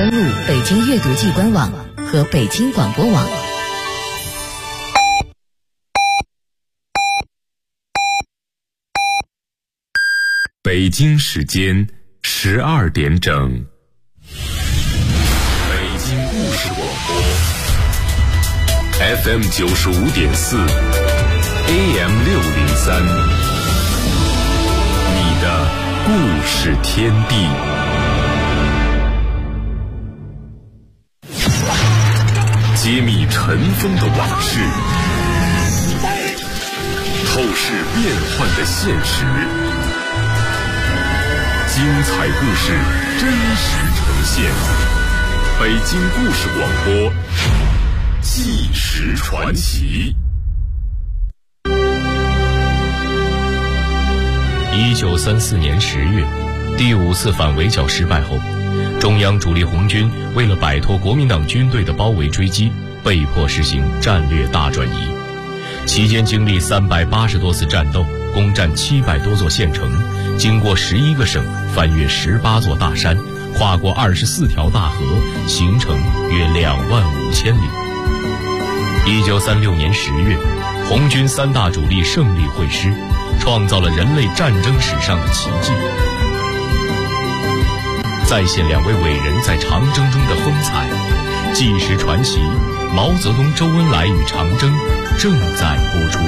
登录北京阅读季官网和北京广播网。 北京时间12点整，北京故事广播 FM 95.4 AM 603，你的故事天地。揭秘尘封的往事，透视变幻的现实，精彩故事真实呈现。北京故事广播纪实传奇。 1934年10月，第5次反围剿失败后，中央主力红军为了摆脱国民党军队的包围追击，被迫实行战略大转移。期间经历380多次战斗，攻占700多座县城，经过11个省，翻越18座大山，跨过24条大河，行程约25000里。1936年10月，红军3大主力胜利会师，创造了人类战争史上的奇迹。再现2位伟人在长征中的风采，纪实传奇毛泽东、周恩来与长征正在播出。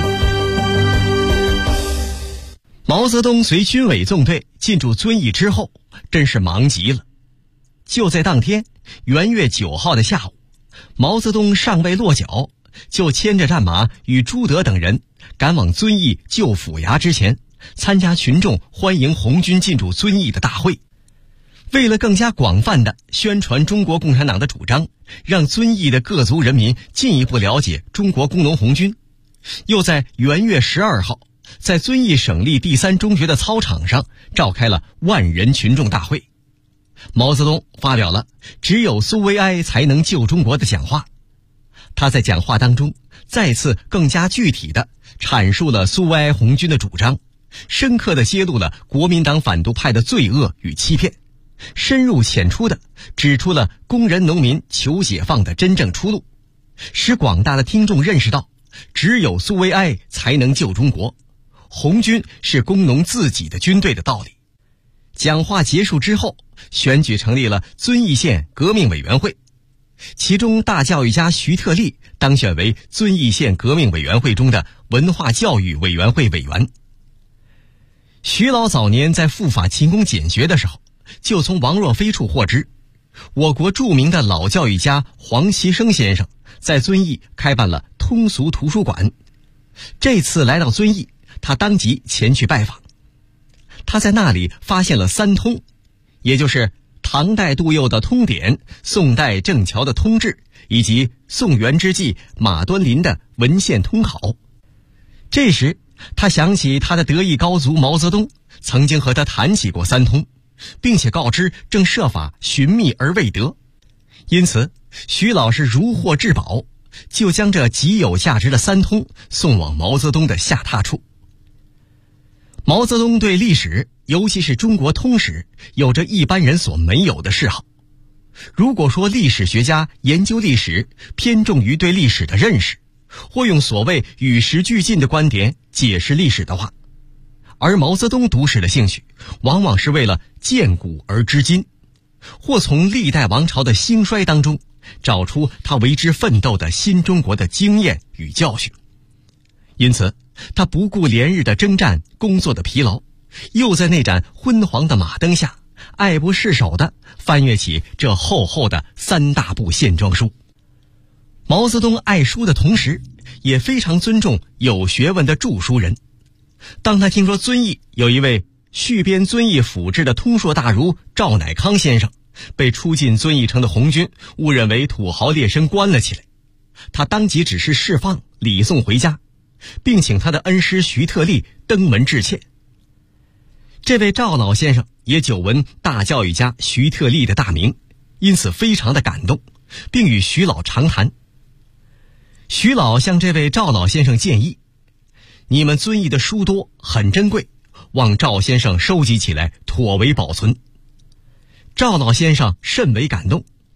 毛泽东随军委纵队进驻遵义之后，真是忙极了。就在当天元月9号的下午，毛泽东尚未落脚，就牵着战马与朱德等人赶往遵义旧府衙之前，参加群众欢迎红军进驻遵义的大会。为了更加广泛地宣传中国共产党的主张，让遵义的各族人民进一步了解中国工农红军，又在元月12号在遵义省立第3中学的操场上召开了万人群众大会。毛泽东发表了只有苏维埃才能救中国的讲话。他在讲话当中再次更加具体地阐述了苏维埃红军的主张，深刻地揭露了国民党反动派的罪恶与欺骗，深入浅出地指出了工人农民求解放的真正出路，使广大的听众认识到只有苏维埃才能救中国，红军是工农自己的军队的道理。讲话结束之后，选举成立了遵义县革命委员会，其中大教育家徐特立当选为遵义县革命委员会中的文化教育委员会委员。徐老早年在赴法勤工俭学的时候，就从王若飞处获知，我国著名的老教育家黄其生先生在遵义开办了通俗图书馆。这次来到遵义，他当即前去拜访。他在那里发现了3通，也就是唐代杜佑的《通典》，宋代郑桥的《通志》，以及宋元之际马端林的《文献通考》。这时他想起他的得意高足毛泽东曾经和他谈起过3通，并且告知正设法寻觅而未得，因此徐老是如获至宝，就将这极有价值的3通送往毛泽东的下榻处。毛泽东对历史，尤其是中国通史，有着一般人所没有的嗜好。如果说历史学家研究历史偏重于对历史的认识，或用所谓与时俱进的观点解释历史的话，而毛泽东读史的兴趣往往是为了见古而知今，或从历代王朝的兴衰当中找出他为之奋斗的新中国的经验与教训。因此他不顾连日的征战工作的疲劳，又在那盏昏黄的马灯下爱不释手地翻阅起这厚厚的3大部线装书。毛泽东爱书的同时，也非常尊重有学问的著书人。当他听说遵义有一位续编遵义府志的通硕大儒赵乃康先生被出进遵义城的红军误认为土豪劣绅关了起来，他当即指示释放礼送回家，并请他的恩师徐特立登门致歉。这位赵老先生也久闻大教育家徐特立的大名，因此非常的感动，并与徐老长谈。徐老向这位赵老先生建议，你们遵义的书多很珍贵，望赵先生收集起来妥为保存。赵老先生甚为感动，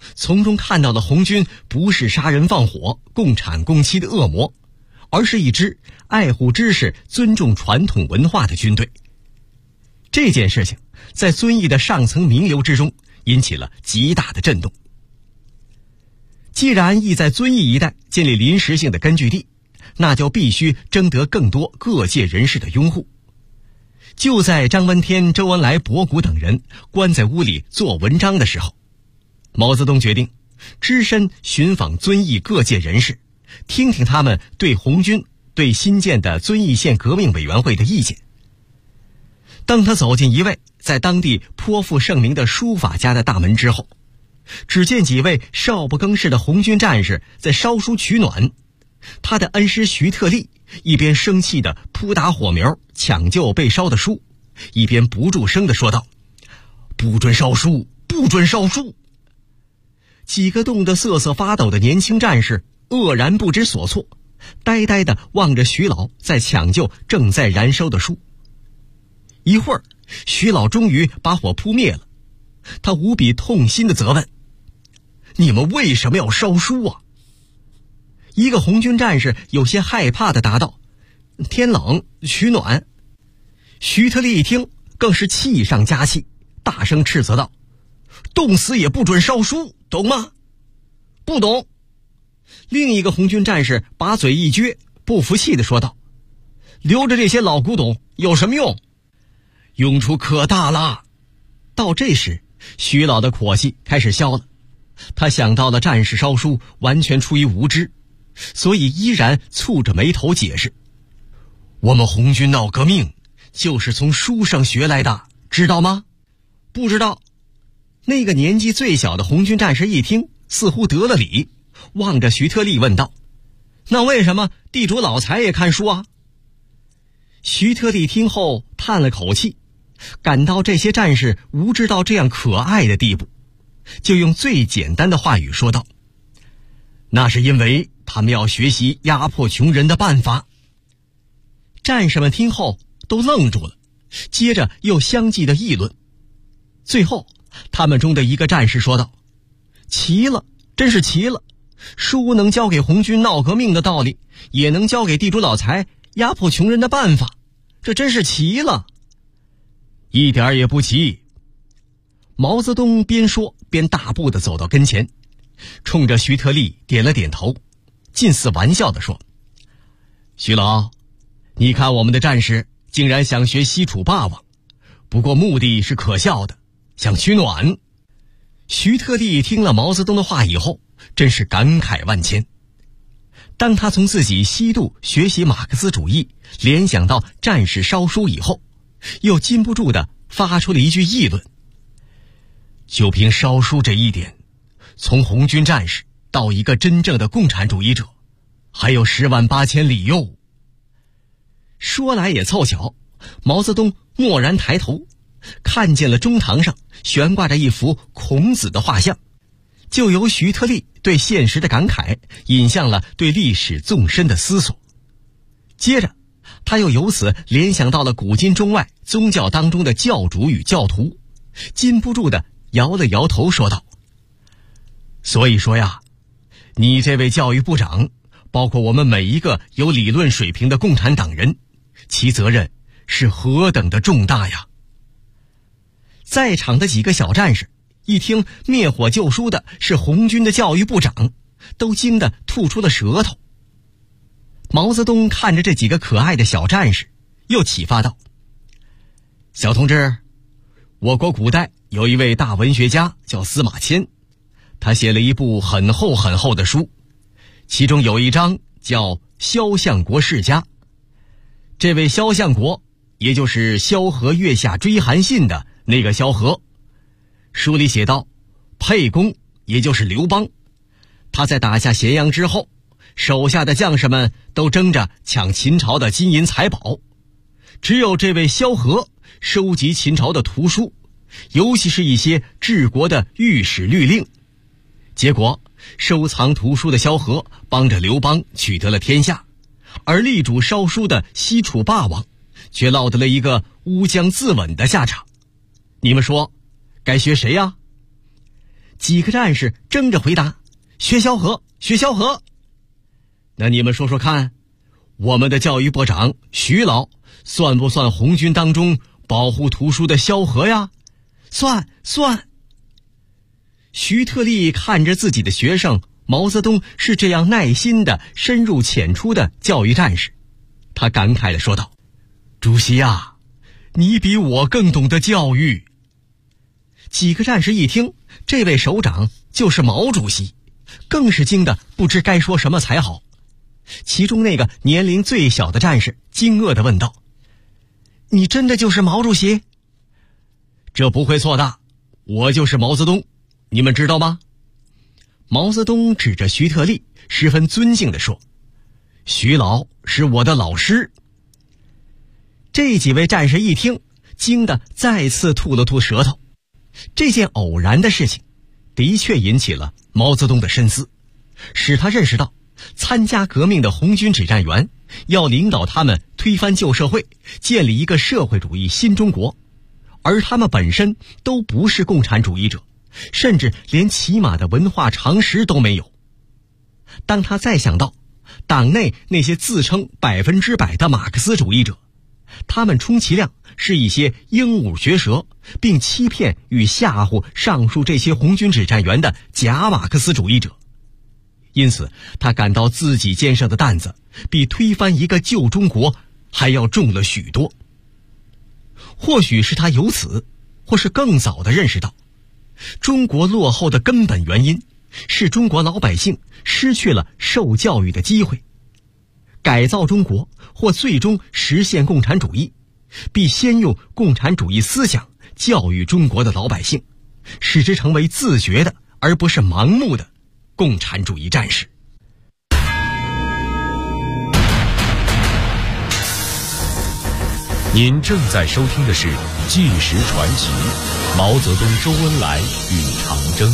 从中看到了红军不是杀人放火、共产共妻的恶魔，而是一支爱护知识、尊重传统文化的军队。这件事情在遵义的上层名流之中引起了极大的震动。既然意在遵义一带建立临时性的根据地，那就必须征得更多各界人士的拥护。就在张闻天、周恩来、博古等人关在屋里做文章的时候，毛泽东决定只身寻访遵义各界人士，听听他们对红军、对新建的遵义县革命委员会的意见。当他走进一位在当地颇负盛名的书法家的大门之后，只见几位少不更事的红军战士在烧书取暖。他的恩师徐特立一边生气地扑打火苗抢救被烧的书，一边不住声地说道：“不准烧书，不准烧书！”几个冻得瑟瑟发抖的年轻战士愕然不知所措，呆呆地望着徐老在抢救正在燃烧的书。一会儿，徐老终于把火扑灭了，他无比痛心地责问：“你们为什么要烧书啊？”一个红军战士有些害怕地答道：“天冷，取暖。”徐特立一听，更是气上加气，大声斥责道：“冻死也不准烧书，懂吗？”“不懂。”另一个红军战士把嘴一撅，不服气地说道：“留着这些老古董有什么用？用处可大了。”到这时，徐老的火气开始消了，他想到了战士烧书完全出于无知，所以依然蹙着眉头解释：“我们红军闹革命就是从书上学来的，知道吗？”“不知道。”那个年纪最小的红军战士一听，似乎得了理，望着徐特立问道：“那为什么地主老财也看书啊？”徐特立听后叹了口气，感到这些战士无知到这样可爱的地步，就用最简单的话语说道：“那是因为他们要学习压迫穷人的办法。”战士们听后都愣住了，接着又相继的议论。最后他们中的一个战士说道：“奇了，真是奇了！书能教给红军闹革命的道理，也能教给地主老财压迫穷人的办法，这真是奇了。”“一点也不奇。”毛泽东边说边大步地走到跟前，冲着徐特立点了点头，近似玩笑地说：“徐老，你看我们的战士竟然想学西楚霸王，不过目的是可笑的，想取暖。”徐特立听了毛泽东的话以后，真是感慨万千。当他从自己西渡学习马克思主义联想到战士烧书以后，又禁不住地发出了一句议论：“就凭烧书这一点，从红军战士到一个真正的共产主义者，还有108000里哟。”说来也凑巧，毛泽东蓦然抬头，看见了中堂上悬挂着一幅孔子的画像，就由徐特立对现实的感慨引向了对历史纵深的思索。接着他又由此联想到了古今中外宗教当中的教主与教徒，禁不住地摇了摇头说道：“所以说呀，你这位教育部长，包括我们每一个有理论水平的共产党人，其责任是何等的重大呀！”在场的几个小战士一听灭火救书的是红军的教育部长，都惊得吐出了舌头。毛泽东看着这几个可爱的小战士，又启发道：“小同志，我国古代有一位大文学家叫司马迁，他写了一部很厚很厚的书，其中有一章叫《萧相国世家》。这位萧相国，也就是萧何月下追韩信的那个萧何。书里写道，沛公也就是刘邦，他在打下咸阳之后，手下的将士们都争着抢秦朝的金银财宝，只有这位萧何收集秦朝的图书，尤其是一些治国的御史律令。结果收藏图书的萧何帮着刘邦取得了天下，而力主烧书的西楚霸王却落得了一个乌江自刎的下场。你们说该学谁呀？ 几个战士争着回答：薛萧何，薛萧何。那你们说说看，我们的教育部长徐老算不算红军当中保护图书的萧何呀？算。徐特立看着自己的学生毛泽东是这样耐心的深入浅出的教育战士，他感慨地说道：主席啊，你比我更懂得教育。几个战士一听这位首长就是毛主席，更是惊得不知该说什么才好。其中那个年龄最小的战士惊愕地问道：你真的就是毛主席？这不会错的，我就是毛泽东，你们知道吗？毛泽东指着徐特立十分尊敬地说：徐老是我的老师。这几位战士一听，惊得再次吐了吐舌头。这件偶然的事情的确引起了毛泽东的深思，使他认识到参加革命的红军指战员要领导他们推翻旧社会，建立一个社会主义新中国，而他们本身都不是共产主义者，甚至连起码的文化常识都没有。当他再想到党内那些自称100%的马克思主义者，他们充其量是一些鹦鹉学舌，并欺骗与吓唬上述这些红军指战员的假马克思主义者，因此他感到自己肩上的担子比推翻一个旧中国还要重了许多。或许是他由此，或是更早地认识到，中国落后的根本原因是中国老百姓失去了受教育的机会。改造中国或最终实现共产主义，必先用共产主义思想教育中国的老百姓，使之成为自觉的而不是盲目的共产主义战士。 您正在收听的是《纪实传奇》，毛泽东、周恩来与长征。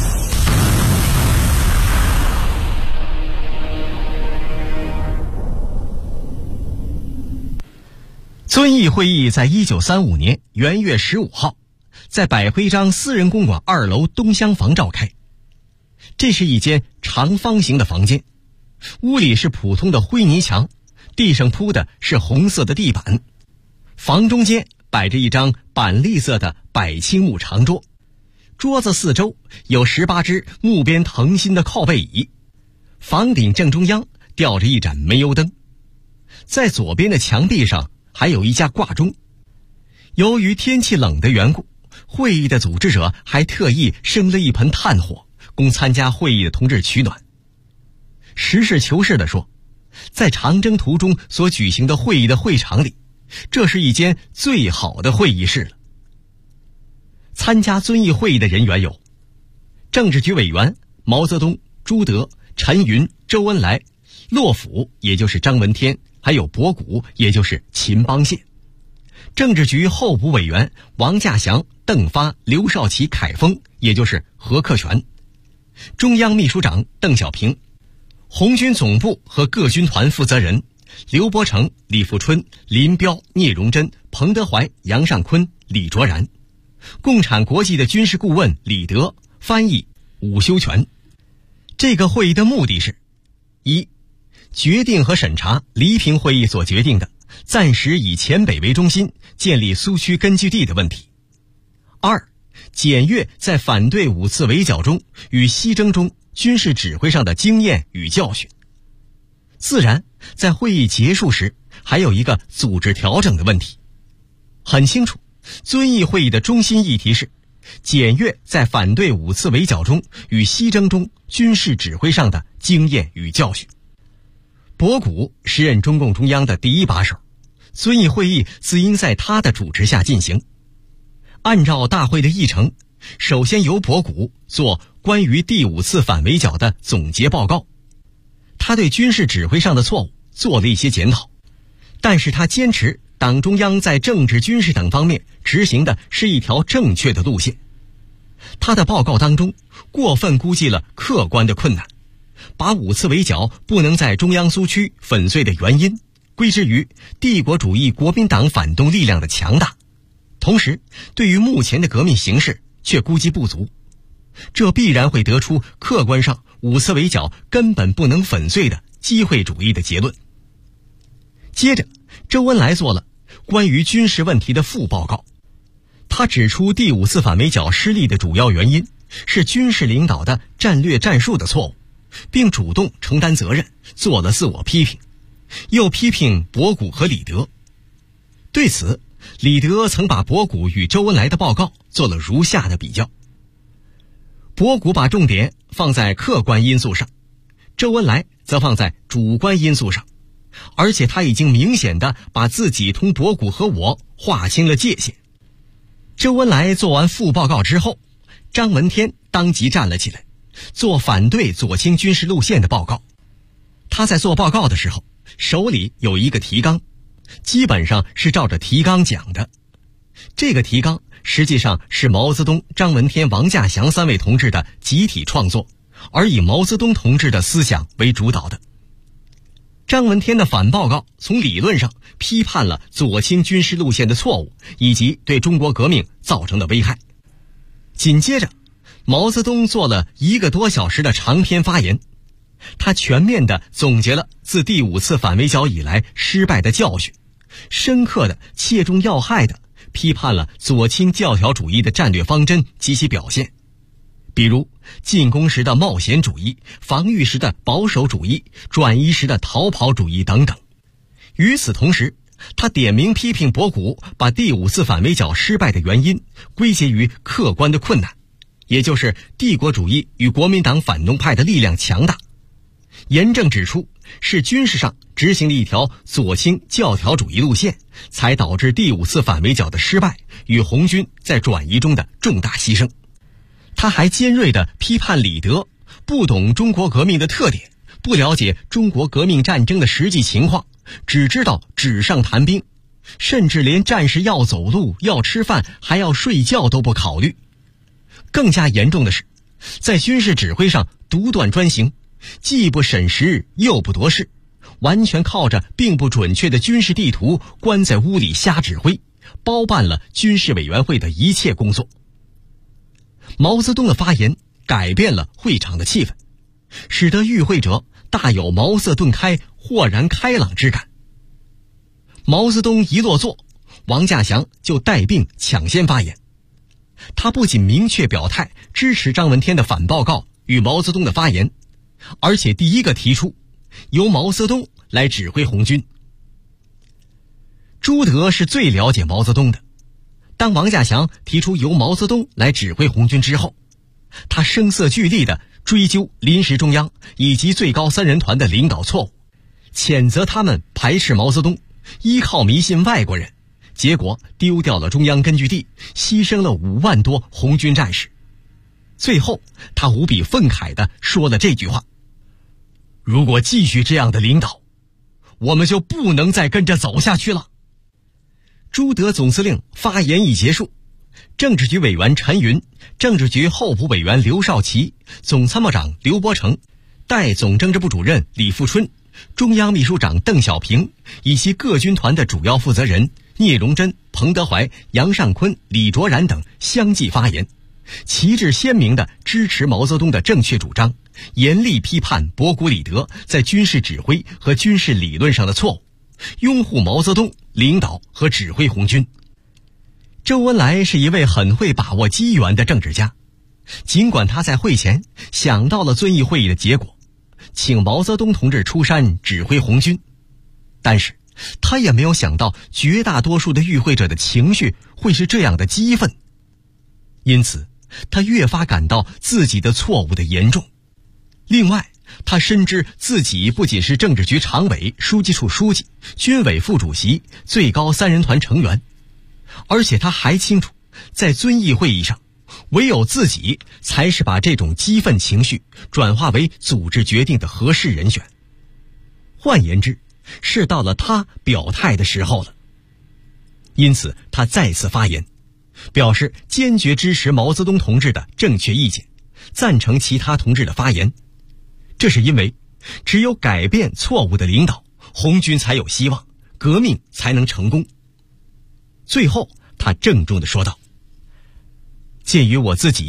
遵义会议在1935年元月15号，在百辉章私人公馆2楼东厢房召开。这是一间长方形的房间，屋里是普通的灰泥墙，地上铺的是红色的地板。房中间摆着一张板栗色的柏青木长桌，桌子四周有18只木边藤心的靠背椅，房顶正中央吊着一盏煤油灯，在左边的墙壁上还有一架挂钟。由于天气冷的缘故，会议的组织者还特意生了一盆炭火，供参加会议的同志取暖。实事求是地说，在长征途中所举行的会议的会场里，这是一间最好的会议室了。参加遵义会议的人员有政治局委员毛泽东、朱德、陈云、周恩来，洛甫也就是张闻天，还有博古也就是秦邦宪；政治局候补委员王稼祥、邓发、刘少奇、凯丰，也就是何克全；中央秘书长邓小平；红军总部和各军团负责人刘伯承、李富春、林彪、聂荣臻、彭德怀、杨尚昆、李卓然；共产国际的军事顾问李德，翻译伍修权。这个会议的目的是：一、决定和审查黎平会议所决定的暂时以黔北为中心建立苏区根据地的问题；二、检阅在反对5次围剿中与西征中军事指挥上的经验与教训。自然，在会议结束时还有一个组织调整的问题。很清楚，遵义会议的中心议题是检阅在反对5次围剿中与西征中军事指挥上的经验与教训。博古时任中共中央的第一把手，遵义会议自应在他的主持下进行。按照大会的议程，首先由博古做关于第5次反围剿的总结报告。他对军事指挥上的错误做了一些检讨，但是他坚持党中央在政治、军事等方面执行的是一条正确的路线。他的报告当中过分估计了客观的困难，把5次围剿不能在中央苏区粉碎的原因归之于帝国主义国民党反动力量的强大，同时对于目前的革命形势却估计不足。 这必然会得出客观上五次围剿根本不能粉碎的机会主义的结论。接着，周恩来做了关于军事问题的副报告，他指出第5次反围剿失利的主要原因是军事领导的战略战术的错误，并主动承担责任，做了自我批评，又批评博古和李德。对此，李德曾把博古与周恩来的报告做了如下的比较。博古把重点放在客观因素上，周恩来则放在主观因素上，而且他已经明显地把自己同博古和我划清了界限。周恩来做完副报告之后，张闻天当即站了起来，做反对左倾军事路线的报告。他在做报告的时候，手里有一个提纲，基本上是照着提纲讲的。这个提纲实际上是毛泽东、张闻天、王稼祥3位同志的集体创作，而以毛泽东同志的思想为主导的。张闻天的反报告从理论上批判了左倾军事路线的错误以及对中国革命造成的危害。紧接着，毛泽东做了1个多小时的长篇发言，他全面地总结了自第5次反围剿以来失败的教训，深刻地切中要害地批判了左倾教条主义的战略方针及其表现，比如进攻时的冒险主义、防御时的保守主义、转移时的逃跑主义等等。与此同时，他点名批评博古把第5次反围剿失败的原因归结于客观的困难，也就是帝国主义与国民党反动派的力量强大，严正指出是军事上执行了一条左倾教条主义路线，才导致第5次反围剿的失败与红军在转移中的重大牺牲。他还尖锐地批判李德不懂中国革命的特点，不了解中国革命战争的实际情况，只知道纸上谈兵，甚至连战士要走路、要吃饭还要睡觉都不考虑。更加严重的是，在军事指挥上独断专行，既不审时又不夺势，完全靠着并不准确的军事地图关在屋里瞎指挥，包办了军事委员会的一切工作。毛泽东的发言改变了会场的气氛，使得与会者大有茅塞顿开、豁然开朗之感。毛泽东一落座，王稼祥就带病抢先发言。他不仅明确表态支持张闻天的反报告与毛泽东的发言，而且第一个提出由毛泽东来指挥红军。朱德是最了解毛泽东的，当王稼祥提出由毛泽东来指挥红军之后，他声色俱厉地追究临时中央以及最高3人团的领导错误，谴责他们排斥毛泽东，依靠迷信外国人，结果丢掉了中央根据地，牺牲了5万多红军战士。最后，他无比愤慨地说了这句话：如果继续这样的领导，我们就不能再跟着走下去了。朱德总司令发言一结束，政治局委员陈云、政治局候补委员刘少奇、总参谋长刘伯承、代总政治部主任李富春、中央秘书长邓小平以及各军团的主要负责人聂荣臻、彭德怀、杨尚昆、李卓然等相继发言，旗帜鲜明地支持毛泽东的正确主张，严厉批判博古、李德在军事指挥和军事理论上的错误，拥护毛泽东领导和指挥红军。周恩来是一位很会把握机缘的政治家，尽管他在会前想到了遵义会议的结果，请毛泽东同志出山指挥红军，但是他也没有想到绝大多数的与会者的情绪会是这样的激愤，因此他越发感到自己的错误的严重。另外，他深知自己不仅是政治局常委、书记处书记、军委副主席、最高3人团成员，而且他还清楚，在遵义会议上，唯有自己才是把这种激愤情绪转化为组织决定的合适人选。换言之，是到了他表态的时候了。因此，他再次发言，表示坚决支持毛泽东同志的正确意见，赞成其他同志的发言。这是因为，只有改变错误的领导，红军才有希望，革命才能成功。最后，他郑重地说道：鉴于我自己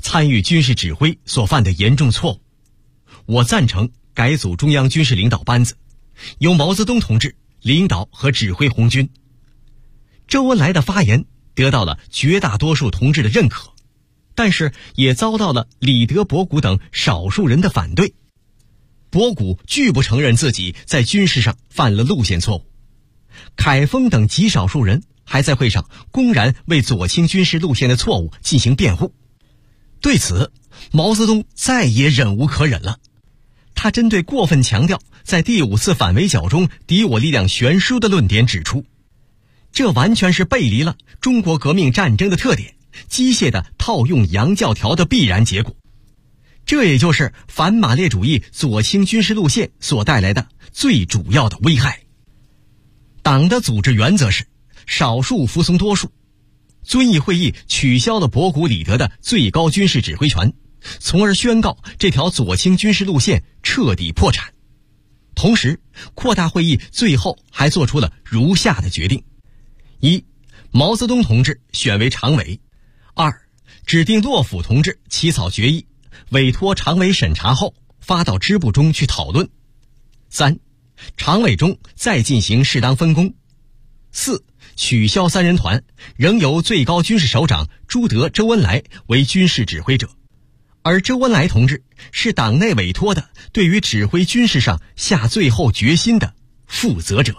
参与军事指挥所犯的严重错误。我赞成改组中央军事领导班子，由毛泽东同志领导和指挥红军。周恩来的发言得到了绝大多数同志的认可，但是也遭到了李德、博古等少数人的反对。博古拒不承认自己在军事上犯了路线错误，凯丰等极少数人还在会上公然为左倾军事路线的错误进行辩护。对此，毛泽东再也忍无可忍了。他针对过分强调在第5次反围剿中敌我力量悬殊的论点指出，这完全是背离了中国革命战争的特点，机械地套用洋教条的必然结果。这也就是反马列主义左倾军事路线所带来的最主要的危害。党的组织原则是少数服从多数。遵义会议取消了博古、李德的最高军事指挥权，从而宣告这条左倾军事路线彻底破产。同时，扩大会议最后还做出了如下的决定： 1. 毛泽东同志选为常委； 2. 指定骆甫同志起草决议，委托常委审查后发到支部中去讨论； 3. 常委中再进行适当分工； 4. 取消3人团，仍由最高军事首长朱德、周恩来为军事指挥者，而周恩来同志是党内委托的对于指挥军事上下最后决心的负责者。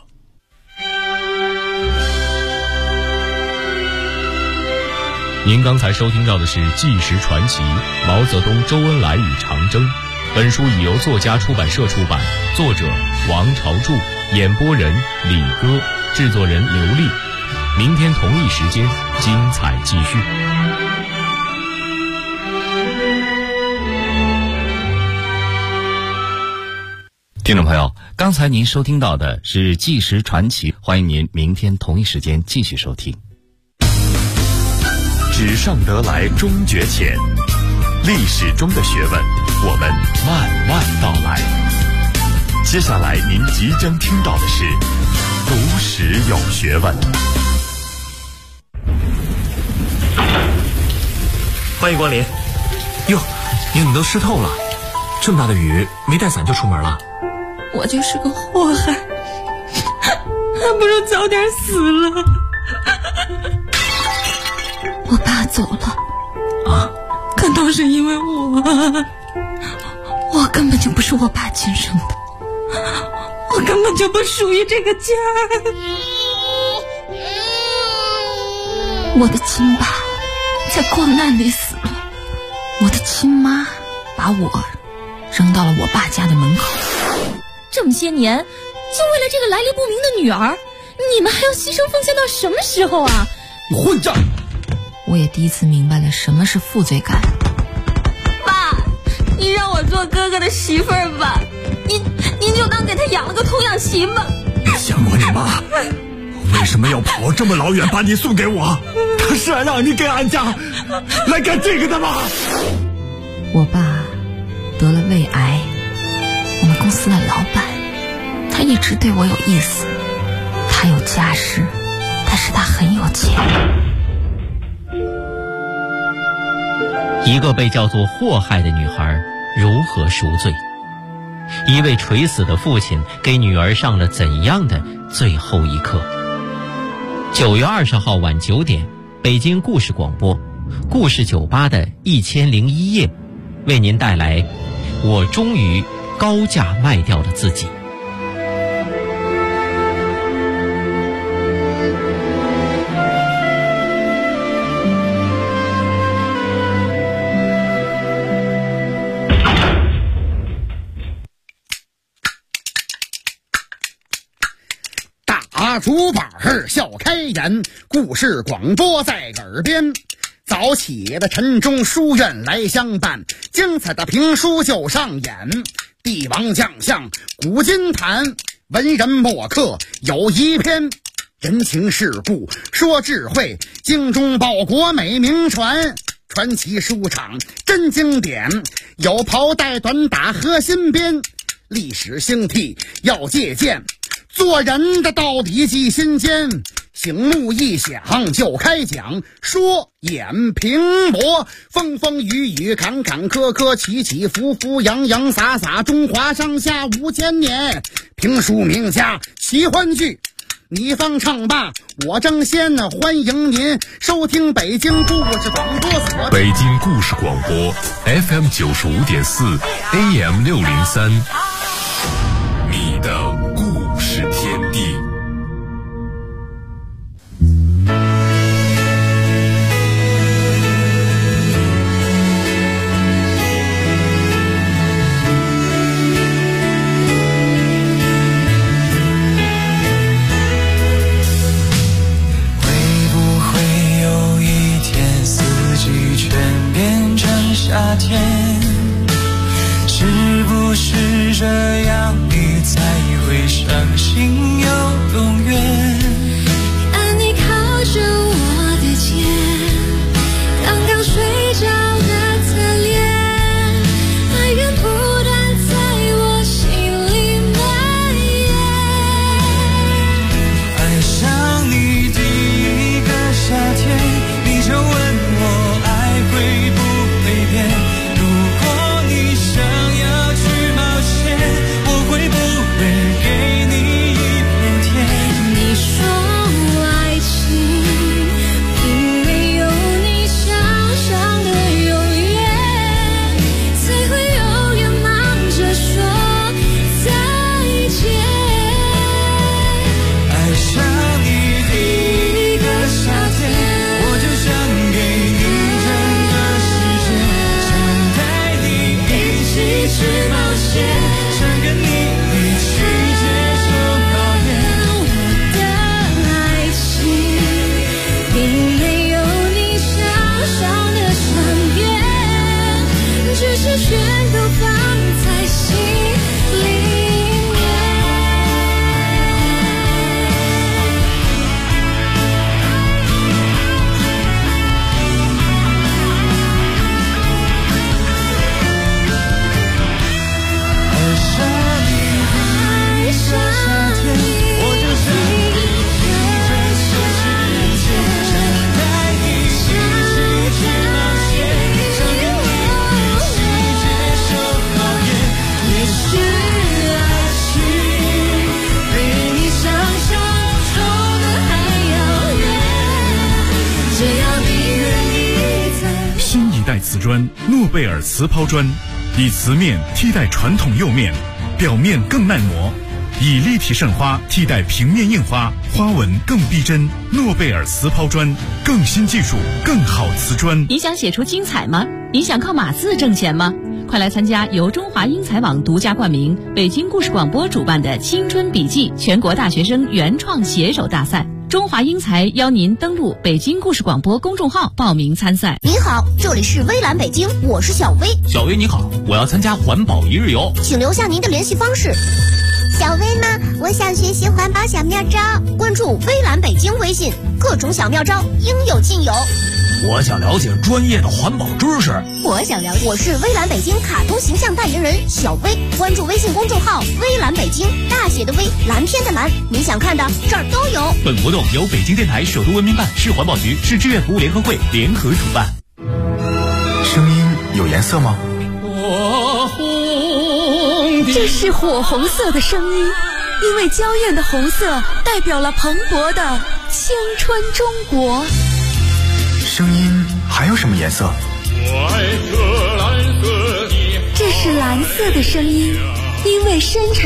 您刚才收听到的是《纪实传奇：毛泽东、周恩来与长征》。本书已由作家出版社出版，作者王朝柱，演播人李戈，制作人刘丽。明天同一时间，精彩继续。 听众朋友，刚才您收听到的是《纪实传奇》，欢迎您明天同一时间继续收听。 纸上得来终觉浅，历史中的学问，我们慢慢道来。接下来您即将听到的是读史有学问。 欢迎光临。哟，你怎么都湿透了？这么大的雨，没带伞就出门了？ 我就是个祸害，还不如早点死了。我爸走了啊， 可都是因为我根本就不是我爸亲生的，我根本就不属于这个家。我的亲爸在光难里死了，我的亲妈把我扔到了我爸家的门口。 这么些年，就为了这个来历不明的女儿，你们还要牺牲奉献到什么时候啊？ 你混账！ 我也第一次明白了什么是负罪感。 爸，你让我做哥哥的媳妇儿吧，您就当给他养了个童养媳吧。 你想过你妈为什么要跑这么老远把你送给我？他是让你给俺家来干这个的吗？ 我爸得了胃癌，我们公司的老板，他一直对我有意思，他有家室，但是他很有钱。 一个被叫做祸害的女孩如何赎罪？一位垂死的父亲给女儿上了怎样的最后一课？9月20号晚9点，北京故事广播，故事酒吧的1001夜，为您带来我终于高价卖掉了自己。 大竹板笑开颜，故事广播在耳边。早起的晨钟书院来相伴，精彩的评书就上演。帝王将相古今谈，文人墨客有一篇。人情世故说智慧，精忠报国美名传。传奇书场真经典，有袍带短打和新编。历史兴替要借鉴，做人的道理记心间， 醒目一响就开讲，说演评驳，风风雨雨，坎坎坷坷，起起伏伏，洋洋洒洒，中华上下5000年。评书名家，奇欢剧，你方唱罢我争先，欢迎您收听北京故事广播所。 北京故事广播 FM 95.4 AM 603，你的故事天地。 夏天，是不是这样你才会相信有永远？ 按你靠着我的肩，刚刚睡着的侧脸，爱源不断在我心里蔓延。 爱上你第一个夏天，你就问我爱会不如果你想要去冒险，我会不会给你一片天？ 你说爱情并没有你想象的永远，才会永远忙着说再见。 爱上你第一个夏天，我就想给你整个世界，去冒险，想跟你一起接受考验。 我的爱情并没有你想象的长远，只是全都放在心里瓷砖诺贝尔瓷抛砖，以瓷面替代传统釉面，表面更耐磨，以立体渗花替代平面印花，花纹更逼真。诺贝尔瓷抛砖，更新技术，更好瓷砖。 你想写出精彩吗？你想靠码字挣钱吗？快来参加由中华英才网独家冠名、北京故事广播主办的青春笔记全国大学生原创写手大赛。中华英才邀您登录北京故事广播公众号报名参赛。 您好，这里是微蓝北京，我是小薇。 小薇你好，我要参加环保一日游， 请留下您的联系方式。 小薇呢？我想学习环保小妙招， 关注微蓝北京微信，各种小妙招应有尽有。 我想了解专业的环保知识。 我想了解，我是微蓝北京卡通形象代言人小薇，关注微信公众号微蓝北京，大写的微，蓝天的蓝，你想看的这儿都有。 本活动由北京电台首都文明办、市环保局、市志愿服务联合会联合主办。 声音有颜色吗？ 这是火红色的声音，因为娇艳的红色代表了蓬勃的青春中国。 声音还有什么颜色？ 我爱蓝色的， 这是蓝色的声音，因为深沉